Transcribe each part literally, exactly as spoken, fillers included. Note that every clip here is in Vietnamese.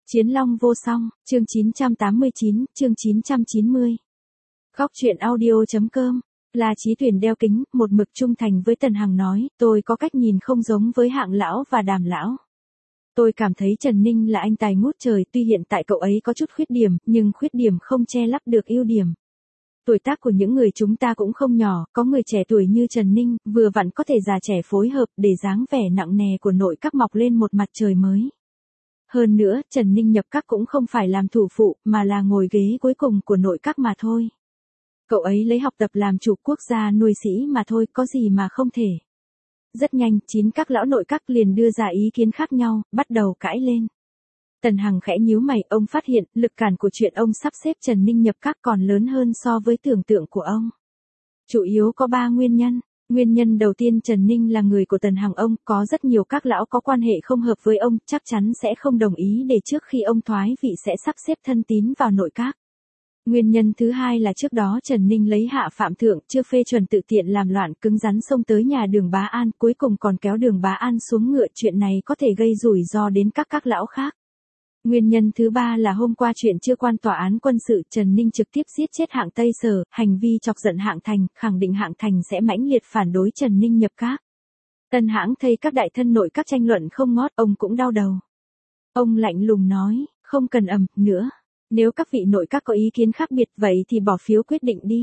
Chiến long vô song, chương chín trăm tám mươi chín, chương chín trăm chín mươi. Góc truyện audio.com, là Chí Tuyển đeo kính, một mực trung thành với Tần Hằng nói, tôi có cách nhìn không giống với Hạng lão và Đàm lão. Tôi cảm thấy Trần Ninh là anh tài ngút trời, tuy hiện tại cậu ấy có chút khuyết điểm, nhưng khuyết điểm không che lấp được ưu điểm. Tuổi tác của những người chúng ta cũng không nhỏ, có người trẻ tuổi như Trần Ninh, vừa vặn có thể già trẻ phối hợp để dáng vẻ nặng nề của nội các mọc lên một mặt trời mới. Hơn nữa, Trần Ninh nhập các cũng không phải làm thủ phụ, mà là ngồi ghế cuối cùng của nội các mà thôi. Cậu ấy lấy học tập làm chủ quốc gia nuôi sĩ mà thôi, có gì mà không thể. Rất nhanh, chín các lão nội các liền đưa ra ý kiến khác nhau, bắt đầu cãi lên. Tần Hằng khẽ nhíu mày, ông phát hiện, lực cản của chuyện ông sắp xếp Trần Ninh nhập các còn lớn hơn so với tưởng tượng của ông. Chủ yếu có ba nguyên nhân. Nguyên nhân đầu tiên, Trần Ninh là người của Tần Hằng, ông có rất nhiều các lão có quan hệ không hợp với ông, chắc chắn sẽ không đồng ý để trước khi ông thoái vị sẽ sắp xếp thân tín vào nội các. Nguyên nhân thứ hai là trước đó Trần Ninh lấy hạ phạm thượng, chưa phê chuẩn tự tiện làm loạn, cứng rắn xông tới nhà Đường Bá An, cuối cùng còn kéo Đường Bá An xuống ngựa, chuyện này có thể gây rủi ro đến các các lão khác. Nguyên nhân thứ ba là hôm qua chuyện chưa quan tòa án quân sự, Trần Ninh trực tiếp giết chết Hạng Tây Sở, hành vi chọc giận Hạng Thành, khẳng định Hạng Thành sẽ mãnh liệt phản đối Trần Ninh nhập các. Tân Hãng thấy các đại thân nội các tranh luận không ngót, ông cũng đau đầu. Ông lạnh lùng nói, không cần ầm nữa. Nếu các vị nội các có ý kiến khác biệt vậy thì bỏ phiếu quyết định đi.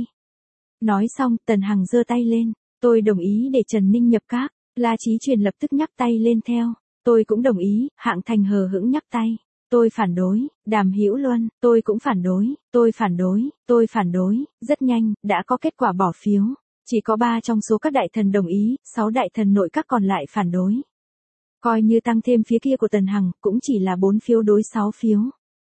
Nói xong, Tần Hằng giơ tay lên, tôi đồng ý để Trần Ninh nhập các. La Chí Truyền lập tức nhắc tay lên theo, tôi cũng đồng ý. Hạng Thành hờ hững nhắc tay. Tôi phản đối. Đàm Hữu Luân, tôi cũng phản đối, tôi phản đối, tôi phản đối. Rất nhanh, đã có kết quả bỏ phiếu. Chỉ có ba trong số các đại thần đồng ý, sáu đại thần nội các còn lại phản đối. Coi như tăng thêm phía kia của Tần Hằng, cũng chỉ là bốn phiếu đối sáu phiếu.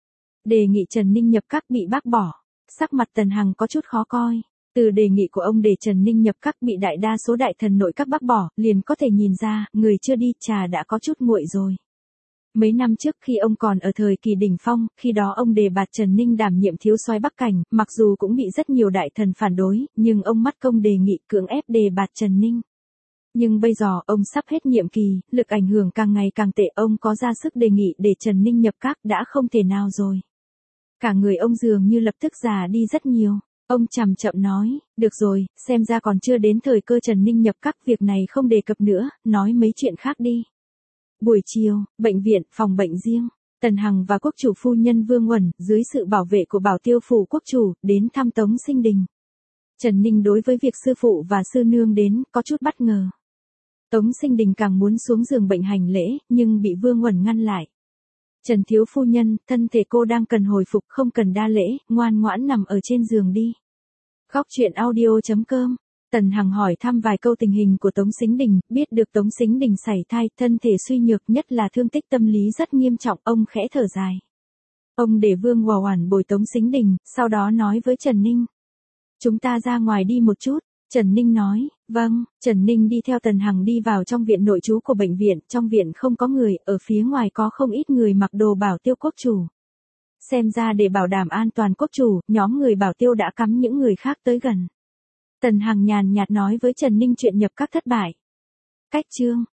Đề nghị Trần Ninh nhập các bị bác bỏ. Sắc mặt Tần Hằng có chút khó coi. Từ đề nghị của ông để Trần Ninh nhập các bị đại đa số đại thần nội các bác bỏ, liền có thể nhìn ra, người chưa đi trà đã có chút nguội rồi. Mấy năm trước khi ông còn ở thời kỳ đỉnh phong, khi đó ông đề bạt Trần Ninh đảm nhiệm thiếu soái Bắc Cảnh, mặc dù cũng bị rất nhiều đại thần phản đối, nhưng ông mắt công đề nghị cưỡng ép đề bạt Trần Ninh. Nhưng bây giờ ông sắp hết nhiệm kỳ, lực ảnh hưởng càng ngày càng tệ, ông có ra sức đề nghị để Trần Ninh nhập các đã không thể nào rồi. Cả người ông dường như lập tức già đi rất nhiều. Ông chậm chậm nói, được rồi, xem ra còn chưa đến thời cơ Trần Ninh nhập các, việc này không đề cập nữa, nói mấy chuyện khác đi. Buổi chiều, bệnh viện, phòng bệnh riêng, Tần Hằng và quốc chủ phu nhân Vương Uẩn, dưới sự bảo vệ của Bảo Tiêu phủ quốc chủ, đến thăm Tống Sinh Đình. Trần Ninh đối với việc sư phụ và sư nương đến, có chút bất ngờ. Tống Sinh Đình càng muốn xuống giường bệnh hành lễ, nhưng bị Vương Uẩn ngăn lại. Trần thiếu phu nhân, thân thể cô đang cần hồi phục, không cần đa lễ, ngoan ngoãn nằm ở trên giường đi. Góc truyện audio.com. Tần Hằng hỏi thăm vài câu tình hình của Tống Sính Đình, biết được Tống Sính Đình sảy thai, thân thể suy nhược, nhất là thương tích tâm lý rất nghiêm trọng, ông khẽ thở dài. Ông để Vương Hòa Oản bồi Tống Sính Đình, sau đó nói với Trần Ninh. Chúng ta ra ngoài đi một chút. Trần Ninh nói, vâng. Trần Ninh đi theo Tần Hằng đi vào trong viện nội trú của bệnh viện, trong viện không có người, ở phía ngoài có không ít người mặc đồ Bảo Tiêu quốc chủ. Xem ra để bảo đảm an toàn quốc chủ, nhóm người Bảo Tiêu đã cắm những người khác tới gần. Tần Hằng nhàn nhạt nói với Trần Ninh chuyện nhập các thất bại. Cách chương,